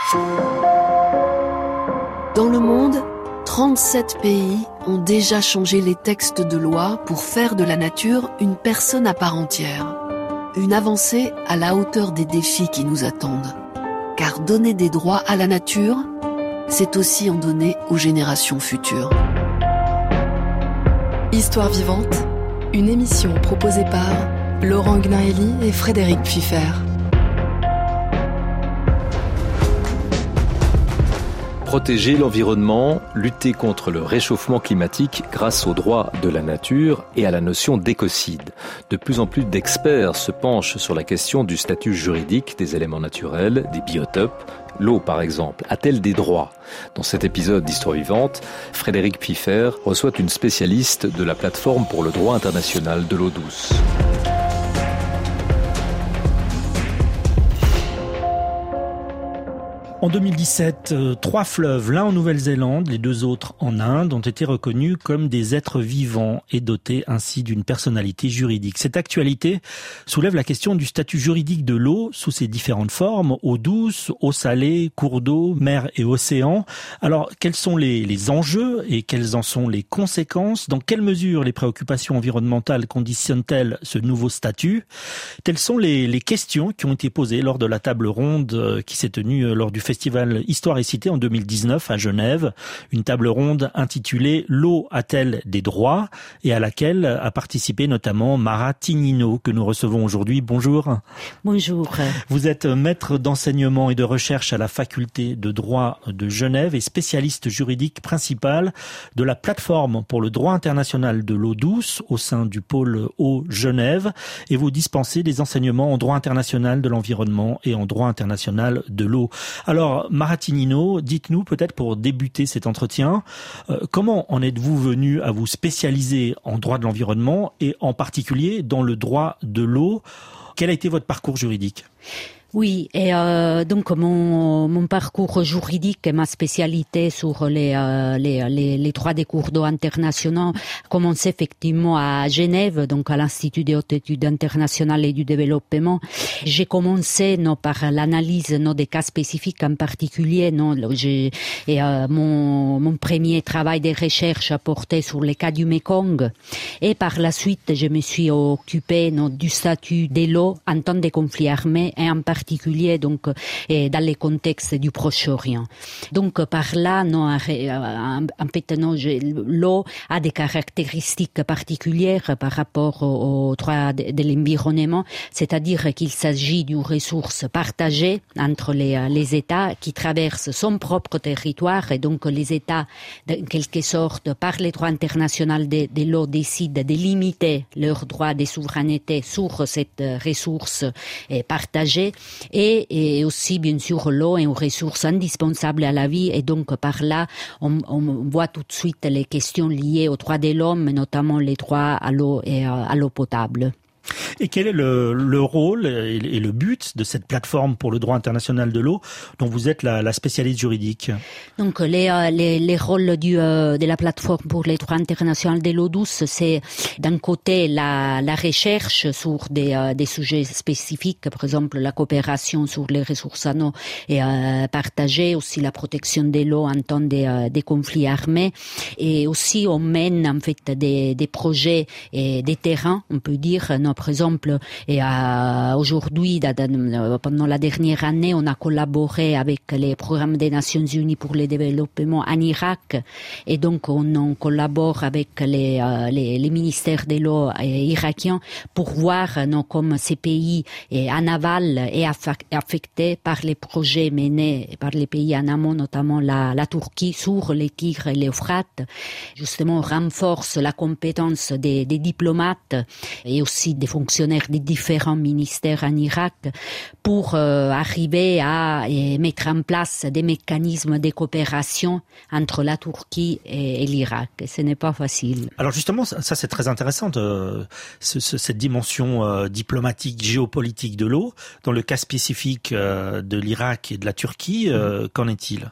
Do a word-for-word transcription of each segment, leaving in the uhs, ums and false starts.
Dans le monde, trente-sept pays ont déjà changé les textes de loi pour faire de la nature une personne à part entière. Une avancée à la hauteur des défis qui nous attendent. Car donner des droits à la nature, c'est aussi en donner aux générations futures. Histoire vivante, une émission proposée par Laurent Gnaeli et Frédéric Pfiffer. Protéger l'environnement, lutter contre le réchauffement climatique grâce aux droits de la nature et à la notion d'écocide. De plus en plus d'experts se penchent sur la question du statut juridique des éléments naturels, des biotopes. L'eau, par exemple, a-t-elle des droits ? Dans cet épisode d'Histoire vivante, Frédéric Pfiffer reçoit une spécialiste de la plateforme pour le droit international de l'eau douce. En deux mille dix-sept, euh, trois fleuves, l'un en Nouvelle-Zélande, les deux autres en Inde, ont été reconnus comme des êtres vivants et dotés ainsi d'une personnalité juridique. Cette actualité soulève la question du statut juridique de l'eau sous ses différentes formes, eau douce, eau salée, cours d'eau, mer et océan. Alors, quels sont les, les enjeux et quelles en sont les conséquences ? Dans quelle mesure les préoccupations environnementales conditionnent-elles ce nouveau statut ? Telles sont les, les questions qui ont été posées lors de la table ronde qui s'est tenue lors du Festival Histoire et Cité en deux mille dix-neuf à Genève, une table ronde intitulée « L'eau a-t-elle des droits ?» et à laquelle a participé notamment Mara Tignino, que nous recevons aujourd'hui. Bonjour. Bonjour. Vous êtes maître d'enseignement et de recherche à la faculté de droit de Genève et spécialiste juridique principal de la plateforme pour le droit international de l'eau douce au sein du pôle Eau Genève, et vous dispensez des enseignements en droit international de l'environnement et en droit international de l'eau. Alors, Mara Tignino, dites-nous peut-être pour débuter cet entretien, euh, comment en êtes-vous venu à vous spécialiser en droit de l'environnement et en particulier dans le droit de l'eau ? Quel a été votre parcours juridique ? Oui, et euh, donc mon, mon parcours juridique et ma spécialité sur les, euh, les, les, les droits des cours d'eau internationaux commençait effectivement à Genève, donc à l'Institut des hautes études internationales et du développement. J'ai commencé non, par l'analyse non, des cas spécifiques en particulier. Non, j'ai, et, euh, mon, mon premier travail de recherche a porté sur les cas du Mekong. Et par la suite, je me suis occupée non, du statut de l'eau en temps de conflits armés et en particulier donc et dans les contextes du Proche-Orient. Donc par là, non, en fait, non, l'eau a des caractéristiques particulières par rapport au, au droit de, de l'environnement, c'est-à-dire qu'il s'agit d'une ressource partagée entre les, les États qui traversent son propre territoire, et donc les États, en quelque sorte, par les droits internationaux de, de l'eau, décident de limiter leurs droits de souveraineté sur cette ressource partagée. Et, et aussi, bien sûr, l'eau est une ressource indispensable à la vie, et donc par là, on, on voit tout de suite les questions liées aux droits de l'homme, notamment les droits à l'eau et à, à l'eau potable. Et quel est le, le rôle et le but de cette plateforme pour le droit international de l'eau dont vous êtes la, la spécialiste juridique ? Donc les, les, les rôles du, de la plateforme pour les droits internationaux de l'eau douce, c'est d'un côté la, la recherche sur des, des sujets spécifiques, par exemple la coopération sur les ressources en eau et euh, partagée, aussi la protection de l'eau en temps des, des conflits armés, et aussi on mène en fait des, des projets et des terrains, on peut dire. Non, par exemple, et euh, aujourd'hui, pendant la dernière année, on a collaboré avec les programmes des Nations Unies pour le développement en Irak, et donc on, on collabore avec les, euh, les, les ministères de l'eau irakiens pour voir non, comme ces pays et en aval est affecté par les projets menés par les pays en amont, notamment la, la Turquie, sur les Tigres et l'Euphrate. Justement, on renforce la compétence des, des diplomates et aussi des fonctionnaires des différents ministères en Irak pour euh, arriver à et mettre en place des mécanismes de coopération entre la Turquie et, et l'Irak. Et ce n'est pas facile. Alors justement, ça, ça c'est très intéressant, euh, ce, ce, cette dimension euh, diplomatique, géopolitique de l'eau. Dans le cas spécifique euh, de l'Irak et de la Turquie, euh, qu'en est-il ?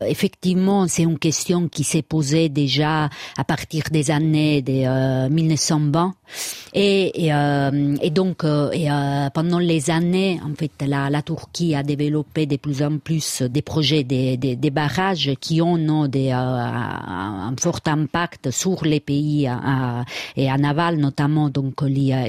Effectivement, c'est une question qui s'est posée déjà à partir des années de euh, mille neuf cent vingt. Et, et, euh, et donc, euh, et, euh, pendant les années, en fait, la, la Turquie a développé de plus en plus des projets, des, des, des barrages qui ont non, des, euh, un, un fort impact sur les pays euh, et en aval, notamment donc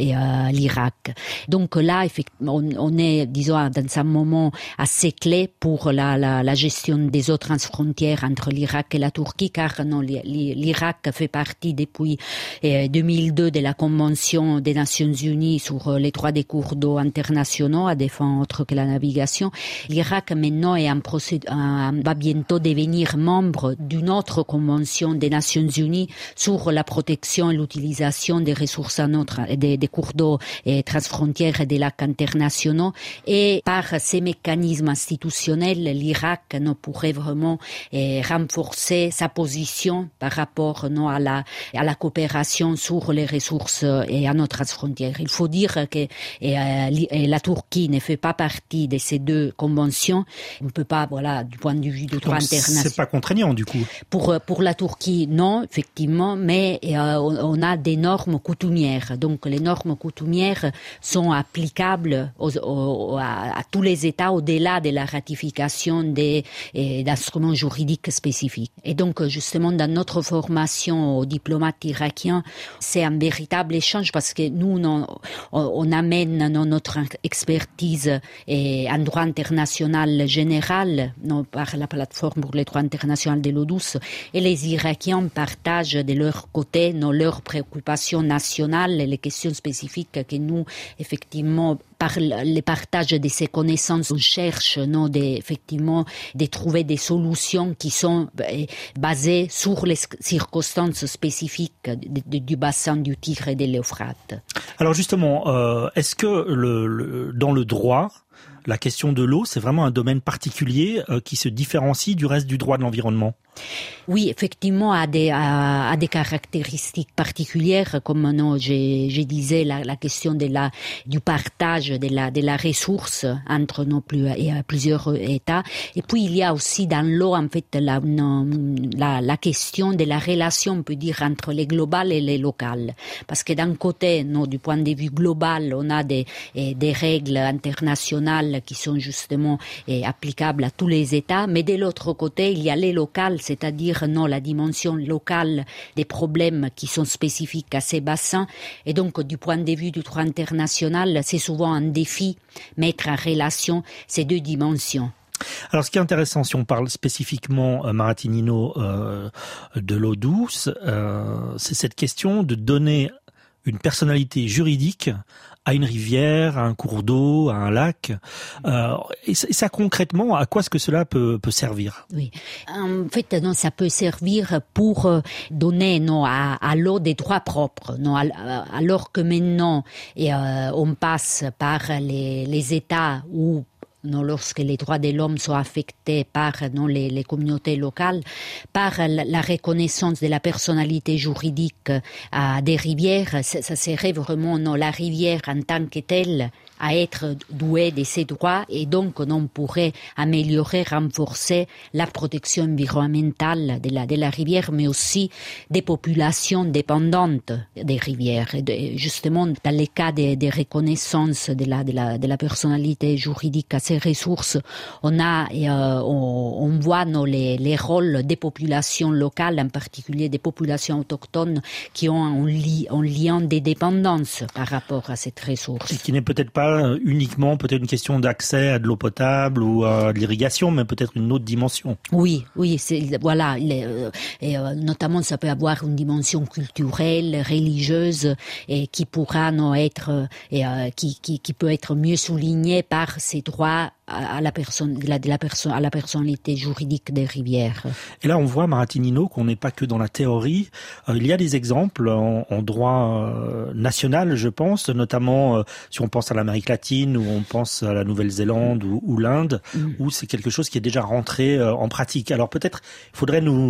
l'Irak. Donc là, effectivement, on, on est, disons, dans un moment assez clé pour la, la, la gestion des eaux transfrontières entre l'Irak et la Turquie, car non, l'Irak fait partie depuis euh, deux mille deux de la Convention des Nations Unies sur les droits des cours d'eau internationaux à des fins autres que la navigation. L'Irak maintenant est en procéd- en, va bientôt devenir membre d'une autre convention des Nations Unies sur la protection et l'utilisation des ressources en eau, des, des cours d'eau et transfrontières et des lacs internationaux. Et par ces mécanismes institutionnels, l'Irak ne pourrait vraiment eh, renforcer sa position par rapport non, à, la, à la coopération sur les ressources et à notre frontière. Il faut dire que et, et la Turquie ne fait pas partie de ces deux conventions. On ne peut pas, voilà, du point de vue du droit international. C'est pas contraignant du coup. Pour pour la Turquie, non, effectivement, mais euh, on, on a des normes coutumières. Donc les normes coutumières sont applicables aux, aux, à, à tous les États au-delà de la ratification des et, d'instruments juridiques spécifiques. Et donc justement dans notre formation aux diplomates irakiens, c'est un véritable échange parce que nous on, on amène non, notre expertise et en droit international général non, par la plateforme pour les droits internationaux de l'eau douce et les Irakiens partagent de leur côté non, leurs préoccupations nationales et les questions spécifiques que nous effectivement par le partage de ces connaissances, on cherche non, des, effectivement de trouver des solutions qui sont basées sur les circonstances spécifiques de, de, du bassin du Tigre et de l'Euphrate. Alors justement, euh, est-ce que le, le, dans le droit, la question de l'eau, c'est vraiment un domaine particulier euh, qui se différencie du reste du droit de l'environnement ? Oui, effectivement, a des a, a des caractéristiques particulières, comme non, je, je disais la, la question de la du partage de la de la ressource entre nos plus et plusieurs États. Et puis il y a aussi dans l'eau en fait la non, la, la question de la relation, on peut dire, entre les globales et les locales, parce que d'un côté, non, du point de vue global, on a des des règles internationales qui sont justement eh, applicables à tous les États, mais de l'autre côté, il y a les locales, c'est-à-dire non la dimension locale des problèmes qui sont spécifiques à ces bassins. Et donc, du point de vue du droit international, c'est souvent un défi mettre en relation ces deux dimensions. Alors, ce qui est intéressant, si on parle spécifiquement, euh, Maratinino, euh, de l'eau douce, euh, c'est cette question de donner une personnalité juridique à une rivière, à un cours d'eau, à un lac. Euh, et ça, concrètement, à quoi est-ce que cela peut, peut servir ? Oui, en fait, non, ça peut servir pour donner non, à, à l'eau des droits propres. Non, alors que maintenant, et, euh, on passe par les, les États où non, lorsque les droits de l'homme sont affectés par non, les, les communautés locales, par la, la reconnaissance de la personnalité juridique à des rivières, ça, ça serait vraiment non, la rivière en tant que telle à être douée de ses droits et donc on pourrait améliorer, renforcer la protection environnementale de la, de la rivière, mais aussi des populations dépendantes des rivières. Et de, justement, dans les cas de, de reconnaissance de la, de, la, de la personnalité juridique à ces ressources, on a, euh, on, on voit non, les, les rôles des populations locales, en particulier des populations autochtones, qui ont un, li, un lien de dépendance par rapport à cette ressource. Et qui n'est peut-être pas uniquement peut-être une question d'accès à de l'eau potable ou à de l'irrigation, mais peut-être une autre dimension. Oui, oui, c'est, voilà, les, euh, et, euh, notamment ça peut avoir une dimension culturelle, religieuse, et qui pourra non, être, et, euh, qui, qui, qui peut être mieux soulignée par ces droits à la personne, de la, de la personne, à la personnalité juridique des rivières. Et là, on voit, Maratinino, qu'on n'est pas que dans la théorie. Euh, il y a des exemples en, en droit euh, national, je pense, notamment euh, si on pense à l'Amérique latine ou on pense à la Nouvelle-Zélande ou, ou l'Inde, mmh. où c'est quelque chose qui est déjà rentré euh, en pratique. Alors peut-être, il faudrait nous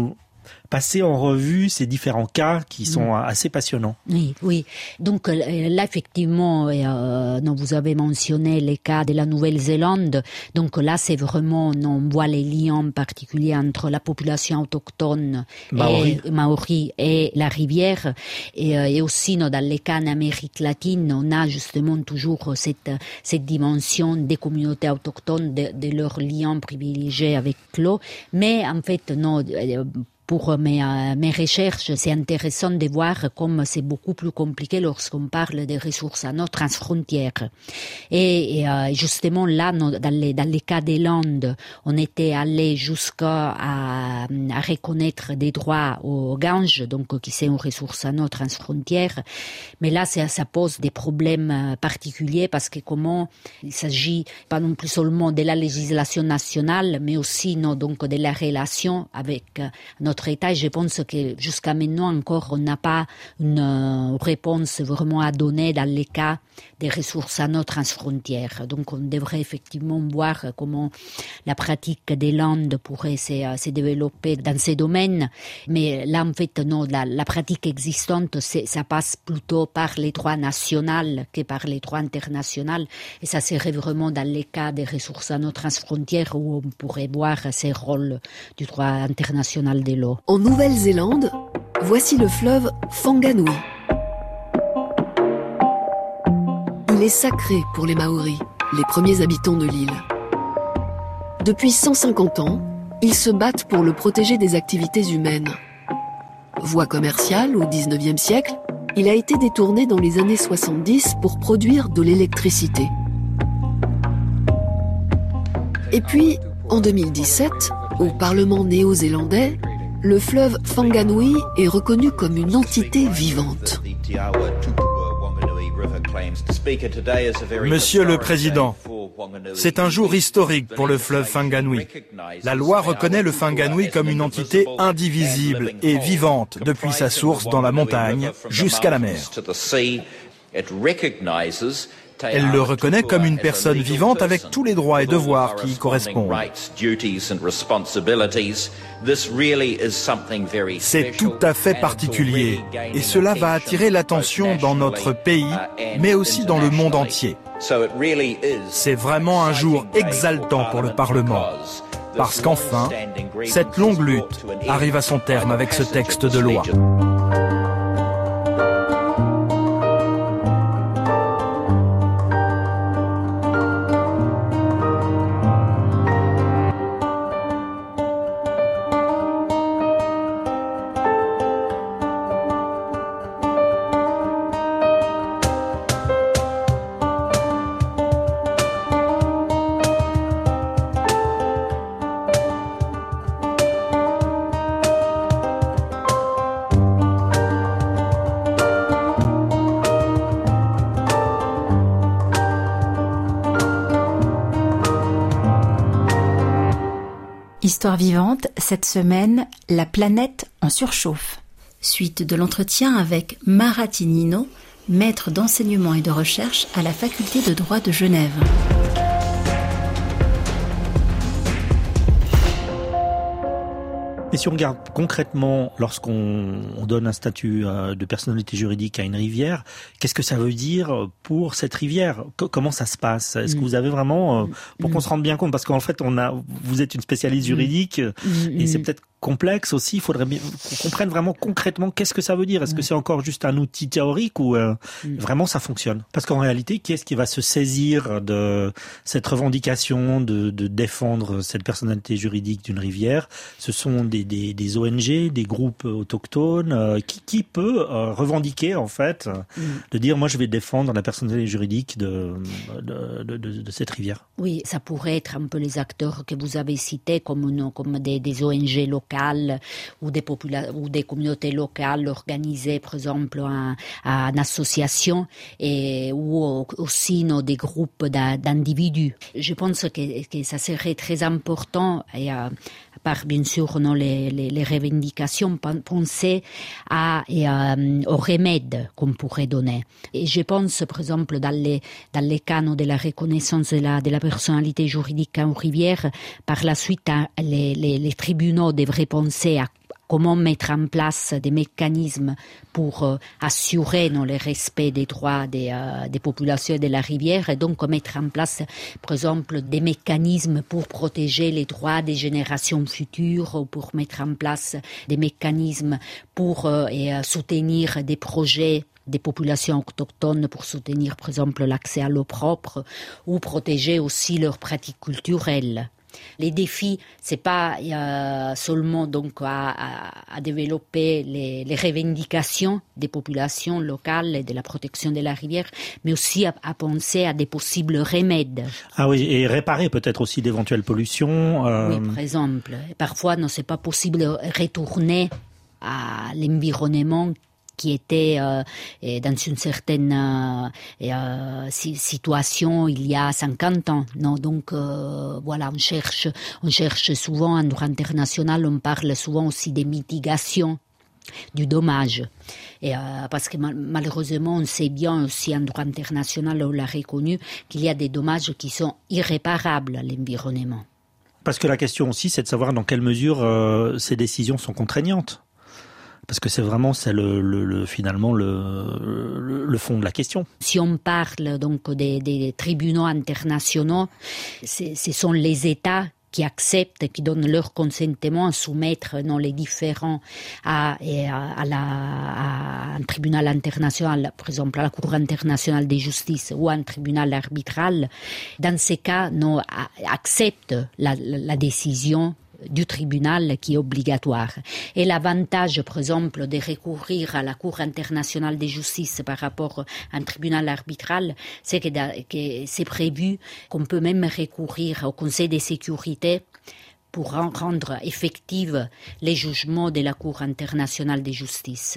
passer en revue ces différents cas qui sont mmh. assez passionnants. Oui, oui. Donc là, effectivement, euh, non, vous avez mentionné les cas de la Nouvelle-Zélande. Donc là, c'est vraiment, non, on voit les liens particuliers entre la population autochtone Maori et, Maori et la rivière. Et, euh, et aussi, non, dans les cas en Amérique latine, on a justement toujours cette, cette dimension des communautés autochtones, de, de leurs liens privilégiés avec l'eau. Mais en fait, non, pour mes, euh, mes recherches, c'est intéressant de voir comme c'est beaucoup plus compliqué lorsqu'on parle des ressources en eau transfrontières. Et, et euh, justement là, dans les, dans les cas des Landes, on était allé jusqu'à à, à reconnaître des droits aux Ganges, donc qui c'est une ressource en eau transfrontière. Mais là, ça, ça pose des problèmes particuliers parce que comment il s'agit pas non plus seulement de la législation nationale, mais aussi non, donc de la relation avec notre État. Et je pense que jusqu'à maintenant encore, on n'a pas une réponse vraiment à donner dans les cas des ressources en eau transfrontières. Donc on devrait effectivement voir comment la pratique des Landes pourrait se, se développer dans ces domaines. Mais là, en fait, non, la, la pratique existante, c'est, ça passe plutôt par les droits nationaux que par les droits internationaux. Et ça serait vraiment dans les cas des ressources en eau transfrontières où on pourrait voir ces rôles du droit international de l'eau. En Nouvelle-Zélande, voici le fleuve Whanganui. Il est sacré pour les Maoris, les premiers habitants de l'île. Depuis cent cinquante ans, ils se battent pour le protéger des activités humaines. Voie commerciale au dix-neuvième siècle, il a été détourné dans les années soixante-dix pour produire de l'électricité. Et puis, en deux mille dix-sept, au Parlement néo-zélandais, le fleuve Whanganui est reconnu comme une entité vivante. Monsieur le Président, c'est un jour historique pour le fleuve Whanganui. La loi reconnaît le Whanganui comme une entité indivisible et vivante depuis sa source dans la montagne jusqu'à la mer. Elle le reconnaît comme une personne vivante avec tous les droits et devoirs qui y correspondent. C'est tout à fait particulier et cela va attirer l'attention dans notre pays, mais aussi dans le monde entier. C'est vraiment un jour exaltant pour le Parlement, parce qu'enfin, cette longue lutte arrive à son terme avec ce texte de loi. Histoire vivante, cette semaine, la planète en surchauffe. Suite de l'entretien avec Marati Nino, maître d'enseignement et de recherche à la faculté de droit de Genève. Et si on regarde concrètement, lorsqu'on on donne un statut euh, de personnalité juridique à une rivière, qu'est-ce que ça veut dire pour cette rivière ? C- Comment ça se passe ? Est-ce que vous avez vraiment, euh, pour qu'on se rende bien compte, parce qu'en fait, on a, vous êtes une spécialiste juridique, et c'est peut-être complexe aussi, il faudrait bien qu'on comprenne vraiment concrètement qu'est-ce que ça veut dire. Est-ce que c'est encore juste un outil théorique ou euh, vraiment ça fonctionne ? Parce qu'en réalité, qui est-ce qui va se saisir de cette revendication de, de défendre cette personnalité juridique d'une rivière ? Ce sont des, des, des O N G, des groupes autochtones. Euh, qui, qui peut euh, revendiquer en fait de dire moi je vais défendre la personnalité juridique de, de, de, de, de cette rivière ? Oui, ça pourrait être un peu les acteurs que vous avez cités comme, une, comme des, des O N G locales ou des, popula- ou des communautés locales organisées, par exemple, en, en association et, ou aussi no, des groupes d'a, d'individus. Je pense que, que ça serait très important, et à, à part bien sûr no, les, les, les revendications, penser à, et à, aux remèdes qu'on pourrait donner. Et je pense, par exemple, dans les, dans les cas no, de la reconnaissance de la, de la personnalité juridique en rivière, par la suite, les, les, les tribunaux devraient penser à comment mettre en place des mécanismes pour euh, assurer non, le respect des droits des, euh, des populations de la rivière et donc mettre en place, par exemple, des mécanismes pour protéger les droits des générations futures ou pour mettre en place des mécanismes pour euh, et, euh, soutenir des projets des populations autochtones pour soutenir, par exemple, l'accès à l'eau propre ou protéger aussi leurs pratiques culturelles. Les défis, c'est pas euh, seulement donc à, à, à développer les, les revendications des populations locales et de la protection de la rivière, mais aussi à, à penser à des possibles remèdes. Ah oui, et réparer peut-être aussi d'éventuelles pollutions. Euh... Oui, par exemple. Parfois, non, c'est pas possible de retourner à l'environnement qui était euh, dans une certaine euh, euh, situation il y a cinquante ans. Non, donc euh, voilà, on cherche, on cherche souvent en droit international, on parle souvent aussi des mitigations du dommage. Et, euh, parce que mal, malheureusement, on sait bien aussi en droit international, on l'a reconnu, qu'il y a des dommages qui sont irréparables à l'environnement. Parce que la question aussi, c'est de savoir dans quelle mesure euh, ces décisions sont contraignantes. Parce que c'est vraiment c'est le, le, le finalement le, le, le fond de la question. Si on parle donc des, des tribunaux internationaux, ce sont les États qui acceptent, qui donnent leur consentement à soumettre non, les différents à, à, à, la, à un tribunal international, par exemple à la Cour internationale de justice ou à un tribunal arbitral. Dans ces cas, non, acceptent la, la, la décision du tribunal qui est obligatoire. Et l'avantage, par exemple, de recourir à la Cour internationale de justice par rapport à un tribunal arbitral, c'est que, que c'est prévu qu'on peut même recourir au Conseil de sécurité pour rendre effectifs les jugements de la Cour internationale de justice.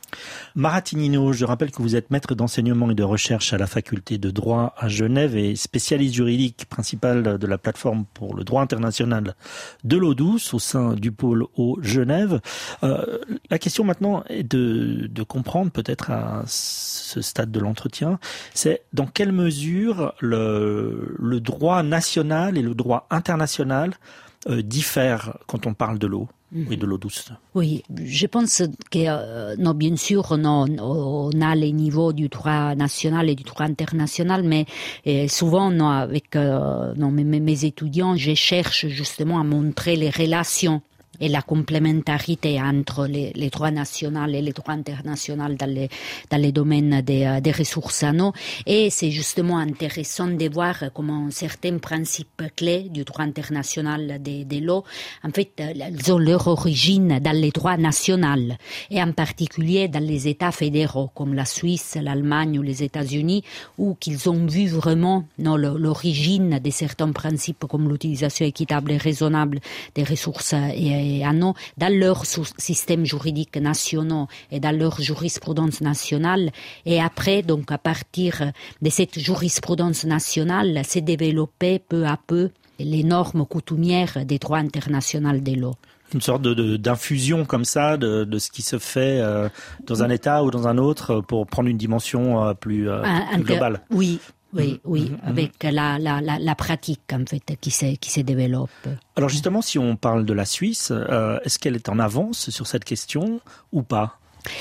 Maratinino, je rappelle que vous êtes maître d'enseignement et de recherche à la faculté de droit à Genève et spécialiste juridique principal de la plateforme pour le droit international de l'eau douce au sein du pôle Eau Genève. Euh, la question maintenant est de, de comprendre peut-être à ce stade de l'entretien, c'est dans quelle mesure le, le droit national et le droit international euh, diffèrent quand on parle de l'eau. Oui, de l'eau douce. Oui, je pense que, euh, non, bien sûr, non, on a les niveaux du droit national et du droit international, mais euh, souvent, non, avec euh, non, mes, mes étudiants, je cherche justement à montrer les relations et la complémentarité entre les, les droits nationaux et les droits internationaux dans les, dans les domaines des, des ressources en eau. Et c'est justement intéressant de voir comment certains principes clés du droit international de, de l'eau, en fait, ils ont leur origine dans les droits nationaux, et en particulier dans les États fédéraux, comme la Suisse, l'Allemagne ou les États-Unis, où qu'ils ont vu vraiment non, l'origine de certains principes comme l'utilisation équitable et raisonnable des ressources et en eau dans leurs systèmes juridiques nationaux et dans leur jurisprudence nationale. Et après, donc, à partir de cette jurisprudence nationale, s'est développé peu à peu les normes coutumières des droits internationaux de l'eau. Une sorte de, de, d'infusion comme ça de, de ce qui se fait euh, dans un État ou dans un autre pour prendre une dimension euh, plus, euh, plus Inter- globale. Oui. Oui, oui, mmh, avec mmh. La, la, la, la pratique en fait qui se, qui se développe. Alors justement, si on parle de la Suisse, euh, est-ce qu'elle est en avance sur cette question ou pas ?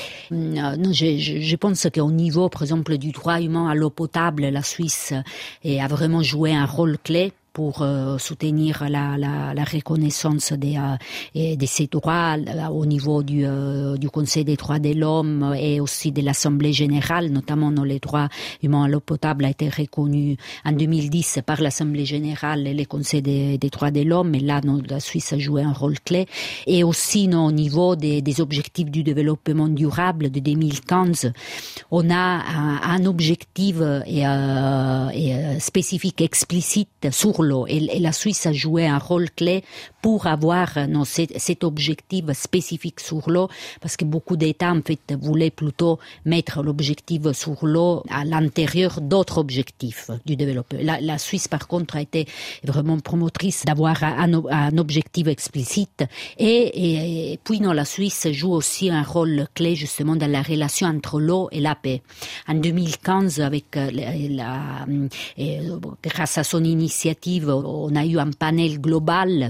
Non, je, je, je pense qu'au niveau, par exemple, du droit humain à l'eau potable, la Suisse a vraiment joué un rôle clé pour euh, soutenir la, la, la reconnaissance des, euh, de ces droits là, au niveau du, euh, du Conseil des droits de l'homme et aussi de l'Assemblée générale, notamment dans les droits humains à l'eau potable a été reconnu en deux mille dix par l'Assemblée générale et le Conseil des, des droits de l'homme, et là non, la Suisse a joué un rôle clé, et aussi non, au niveau des, des objectifs du développement durable de deux mille quinze, on a un, un objectif et, euh, et spécifique explicite sur l'eau, et, et la Suisse a joué un rôle clé pour avoir non, cet, cet objectif spécifique sur l'eau, parce que beaucoup d'États en fait voulaient plutôt mettre l'objectif sur l'eau à l'intérieur d'autres objectifs du développement. La, la Suisse par contre a été vraiment promotrice d'avoir un, un objectif explicite, et, et, et puis non, la Suisse joue aussi un rôle clé justement dans la relation entre l'eau et la paix. En deux mille quinze, avec la, la, et, grâce à son initiative, on a eu un panel global sur l'eau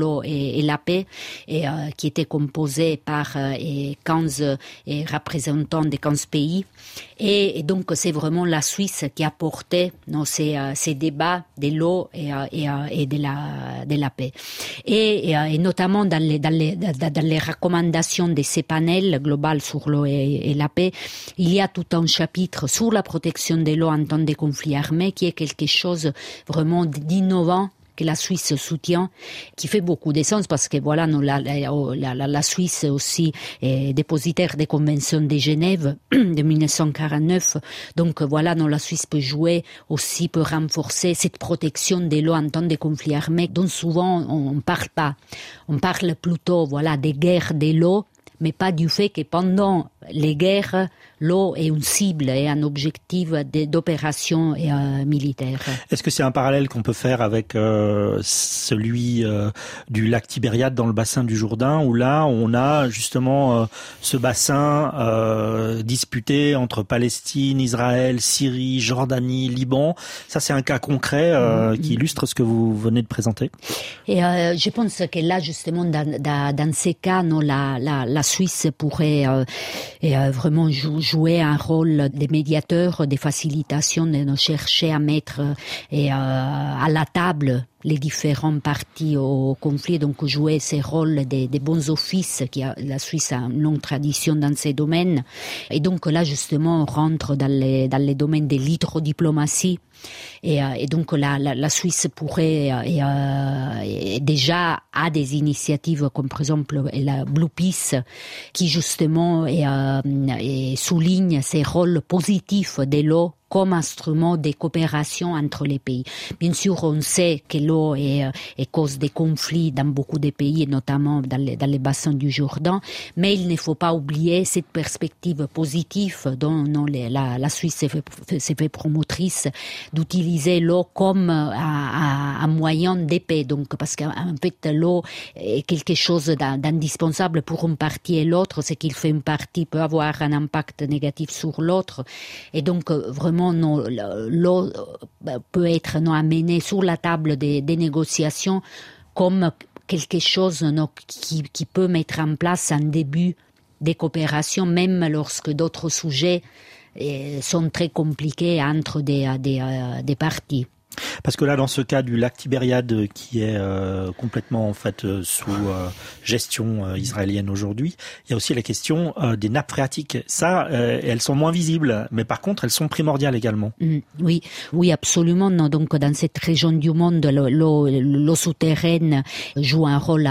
l'eau et, et la paix, et, euh, qui était composé par euh, et quinze et représentants de quinze pays. Et, et donc, c'est vraiment la Suisse qui a porté non, ces, euh, ces débats de l'eau et, euh, et, euh, et de, la, de la paix. Et, et, euh, et notamment dans les, dans, les, dans les recommandations de ces panels globaux sur l'eau et, et la paix, il y a tout un chapitre sur la protection de l'eau en temps de conflits armés, qui est quelque chose vraiment d'innovant que la Suisse soutient, qui fait beaucoup de sens parce que voilà, nous, la, la, la, la Suisse aussi est dépositaire des conventions de Genève de dix-neuf cent quarante-neuf. Donc voilà, nous, la Suisse peut jouer aussi, peut renforcer cette protection de l'eau en temps de conflits armés dont souvent on ne parle pas. On parle plutôt voilà, des guerres de l'eau, mais pas du fait que pendant les guerres, l'eau est une cible et un objectif d'opération euh, militaire. Est-ce que c'est un parallèle qu'on peut faire avec euh, celui euh, du lac Tibériade dans le bassin du Jourdain, où là on a justement euh, ce bassin euh, disputé entre Palestine, Israël, Syrie, Jordanie, Liban. Ça, c'est un cas concret euh, mmh. qui illustre ce que vous venez de présenter. Et euh, je pense que là, justement, dans, dans, dans ces cas, non, la, la, la Suisse pourrait euh, et, euh, vraiment jou- jouer un rôle de médiateur, de facilitation, de nous chercher à mettre et, euh, à la table les différents partis au conflit, donc jouer ces rôles des, des bons offices, qui a, la Suisse a une longue tradition dans ces domaines. Et donc là, justement, on rentre dans les, dans les domaines de l'hydrodiplomatie. Et, et donc la, la, la Suisse pourrait et, euh, et déjà a des initiatives comme par exemple la Blue Peace qui justement et, euh, et souligne ces rôles positifs de l'eau comme instrument de coopération entre les pays. Bien sûr, on sait que l'eau est, est cause de conflits dans beaucoup de pays, et notamment dans les, dans les bassins du Jourdain, mais il ne faut pas oublier cette perspective positive dont non, les, la, la Suisse s'est fait, s'est fait promotrice d'utiliser l'eau comme un, un, un moyen de paix. Donc, parce qu'en fait, l'eau est quelque chose d'indispensable pour une partie et l'autre. Ce qu'il fait une partie peut avoir un impact négatif sur l'autre. Et donc, vraiment, non, l'eau peut être non, amenée sur la table des, des négociations comme quelque chose non, qui, qui peut mettre en place un début des coopérations, même lorsque d'autres sujets eh, sont très compliqués entre des, des, des parties. Parce que là, dans ce cas du lac Tibériade, qui est euh, complètement en fait euh, sous euh, gestion euh, israélienne aujourd'hui, il y a aussi la question euh, des nappes phréatiques. Ça, euh, elles sont moins visibles, mais par contre, elles sont primordiales également. Mmh, oui, oui, absolument. Non. Donc, dans cette région du monde, l'eau, l'eau souterraine joue un rôle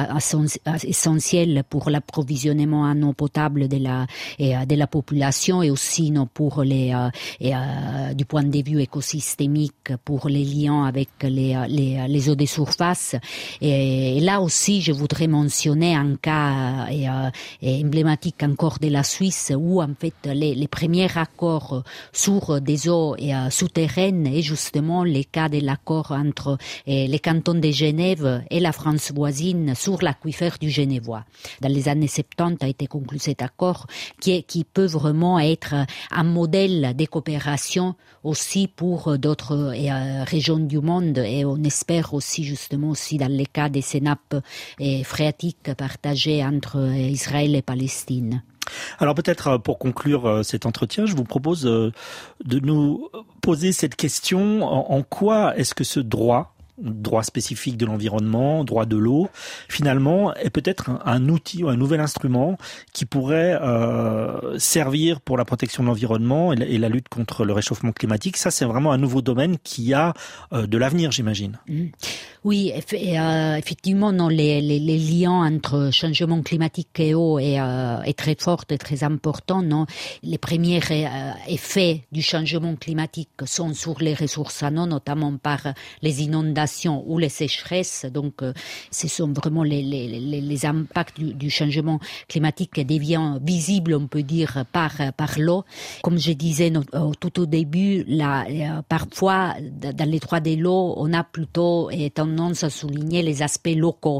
essentiel pour l'approvisionnement en eau potable de la et, de la population, et aussi non pour les et, euh, du point de vue écosystémique pour les liens avec les, les, les eaux de surface. Et, et là aussi, je voudrais mentionner un cas et, euh, et emblématique encore de la Suisse, où en fait les, les premiers accords sur des eaux et, euh, souterraines est justement le cas de l'accord entre et, les cantons de Genève et la France voisine sur l'aquifère du Genevois. Dans les années soixante-dix a été conclu cet accord qui, est, qui peut vraiment être un modèle de coopération aussi pour d'autres et, euh, régions du monde, et on espère aussi justement aussi dans les cas des ces nappes phréatiques partagées entre Israël et Palestine. Alors peut-être pour conclure cet entretien, je vous propose de nous poser cette question: en quoi est-ce que ce droit droit spécifique de l'environnement, droit de l'eau, finalement est peut-être un, un outil ou un nouvel instrument qui pourrait euh, servir pour la protection de l'environnement et la, et la lutte contre le réchauffement climatique. Ça, c'est vraiment un nouveau domaine qui a euh, de l'avenir, j'imagine. Mmh. Oui, euh, effectivement, non, les, les, les liens entre changement climatique et eau est, euh, est très fort et très important. Non, les premiers euh, effets du changement climatique sont sur les ressources en eau, notamment par les inondations ou les sécheresses. Donc, euh, ce sont vraiment les, les, les, les impacts du, du changement climatique qui deviennent visibles, on peut dire, par, par l'eau. Comme je disais non, tout au début, là, euh, parfois, dans les droits de l'eau, on a plutôt tendance à souligner les aspects locaux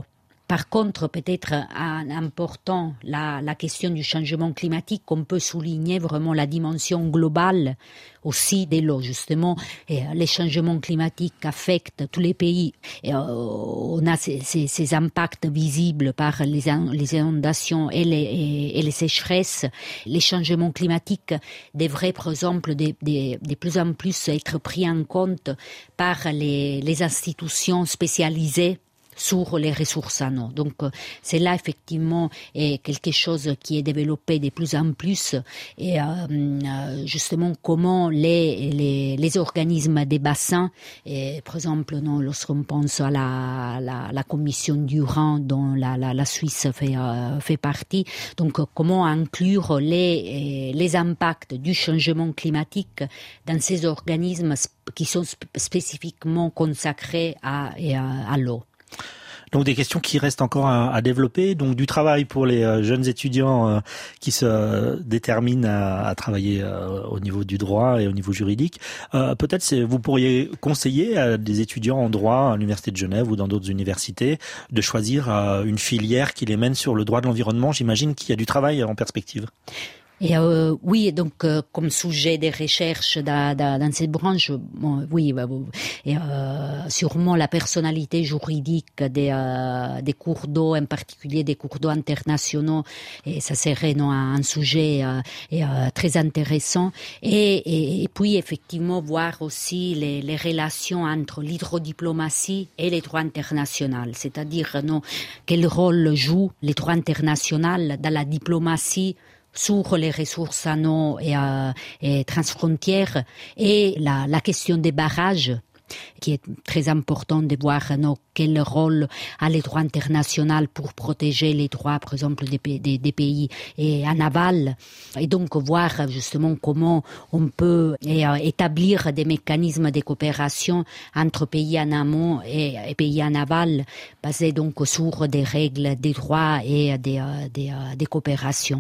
Par contre, peut-être en important la, la question du changement climatique, on peut souligner vraiment la dimension globale aussi de l'eau. Justement, et les changements climatiques affectent tous les pays. Et, euh, on a ces, ces, ces impacts visibles par les, les inondations et les, et, et les sécheresses. Les changements climatiques devraient, par exemple, de, de, de plus en plus être pris en compte par les, les institutions spécialisées sur les ressources en eau. Donc c'est là effectivement est quelque chose qui est développé de plus en plus et euh, justement comment les, les, les organismes des bassins, et, par exemple non, lorsqu'on pense à la, la, la commission du Rhin dont la, la, la Suisse fait, euh, fait partie, donc comment inclure les, les impacts du changement climatique dans ces organismes qui sont spécifiquement consacrés à, à, à l'eau. Donc des questions qui restent encore à, à développer, donc du travail pour les euh, jeunes étudiants euh, qui se euh, déterminent à, à travailler euh, au niveau du droit et au niveau juridique. Euh, peut-être c'est, vous pourriez conseiller à des étudiants en droit à l'Université de Genève ou dans d'autres universités de choisir euh, une filière qui les mène sur le droit de l'environnement. J'imagine qu'il y a du travail en perspective. Et euh, oui, donc euh, comme sujet des recherches dans, dans, dans cette branche, bon, oui, bah, et, euh, sûrement la personnalité juridique des, euh, des cours d'eau, en particulier des cours d'eau internationaux, et ça serait non, un sujet euh, et, euh, très intéressant. Et, et, et puis effectivement voir aussi les, les relations entre l'hydrodiplomatie et les droits internationaux, c'est-à-dire non, quel rôle joue les droits internationaux dans la diplomatie sur les ressources en eau et, euh, et transfrontières, et la, la question des barrages, qui est très important de voir non, quel rôle a les droits internationaux pour protéger les droits, par exemple, des, des, des pays et en aval, et donc voir justement comment on peut et, euh, établir des mécanismes de coopération entre pays en amont et, et pays en aval, basés donc sur des règles des droits et des, euh, des, euh, des coopérations.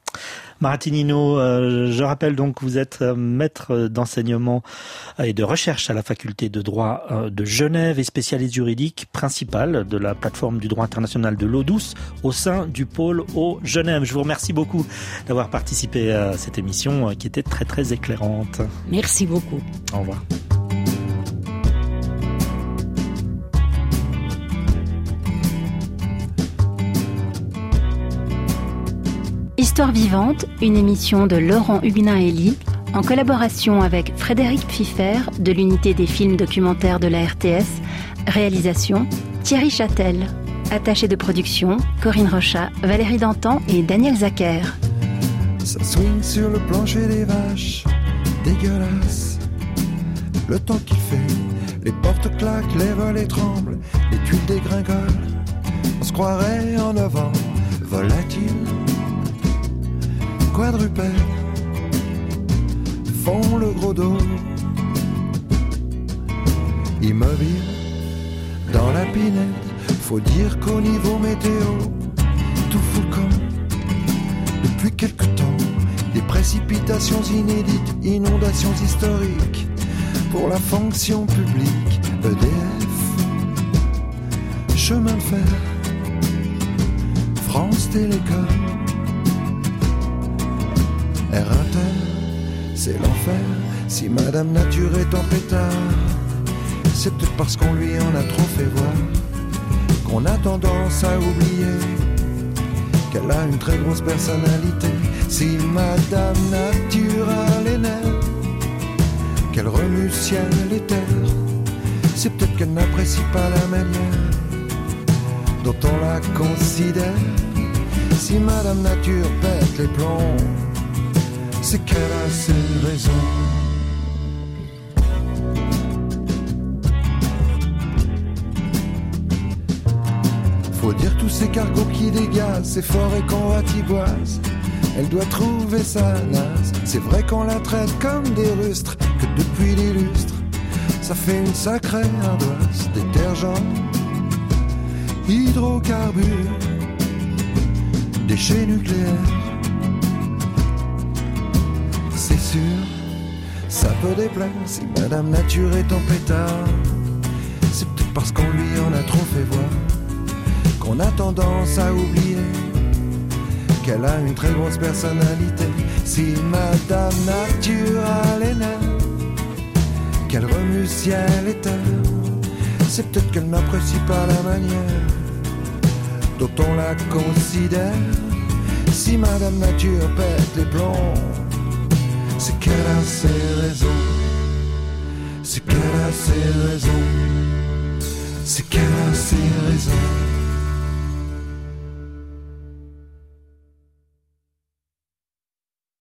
Maratinino, euh, je rappelle donc que vous êtes maître d'enseignement et de recherche à la faculté de droit de Genève et spécialiste juridique principal de la plateforme du droit international de l'eau douce au sein du pôle Eau Genève. Je vous remercie beaucoup d'avoir participé à cette émission qui était très très éclairante. Merci beaucoup. Au revoir. Histoire vivante, une émission de Laurent Huguenin-Elie, en collaboration avec Frédéric Pfiffer de l'unité des films documentaires de la R T S, réalisation Thierry Châtel, attaché de production Corinne Rochat, Valérie Dantan et Daniel Zacher. Ça swing sur le plancher des vaches, dégueulasse. Le temps qu'il fait, les portes claquent, les volets tremblent, les tuiles dégringolent. On se croirait en novembre, volatile. Quadrupèdes font le gros dos, immobile dans la pinette. Faut dire qu'au niveau météo, tout fout le camp. Depuis quelque temps, des précipitations inédites, inondations historiques pour la fonction publique. E D F, chemin de fer, France Télécom, R un T, c'est l'enfer. Si Madame Nature est en pétard, c'est peut-être parce qu'on lui en a trop fait voir, qu'on a tendance à oublier qu'elle a une très grosse personnalité. Si Madame Nature a les nerfs, qu'elle remue ciel et terre, c'est peut-être qu'elle n'apprécie pas la manière dont on la considère. Si Madame Nature pète les plombs, c'est qu'elle a ses raisons. Faut dire tous ces cargos qui dégazent, ces forêts qu'on ratiboise. Elle doit trouver sa naze. C'est vrai qu'on la traite comme des rustres, que depuis des lustres, ça fait une sacrée ardoise. Détergent, hydrocarbures, déchets nucléaires. C'est sûr, ça peut déplaire si Madame Nature est en pétard. C'est peut-être parce qu'on lui en a trop fait voir qu'on a tendance à oublier qu'elle a une très grosse personnalité. Si Madame Nature a les nerfs, qu'elle remue ciel et terre, c'est peut-être qu'elle n'apprécie pas la manière dont on la considère. Si Madame Nature pète les plombs, c'est qu'elle a ses raisons. C'est qu'elle a ses raisons. C'est qu'elle a ses raisons.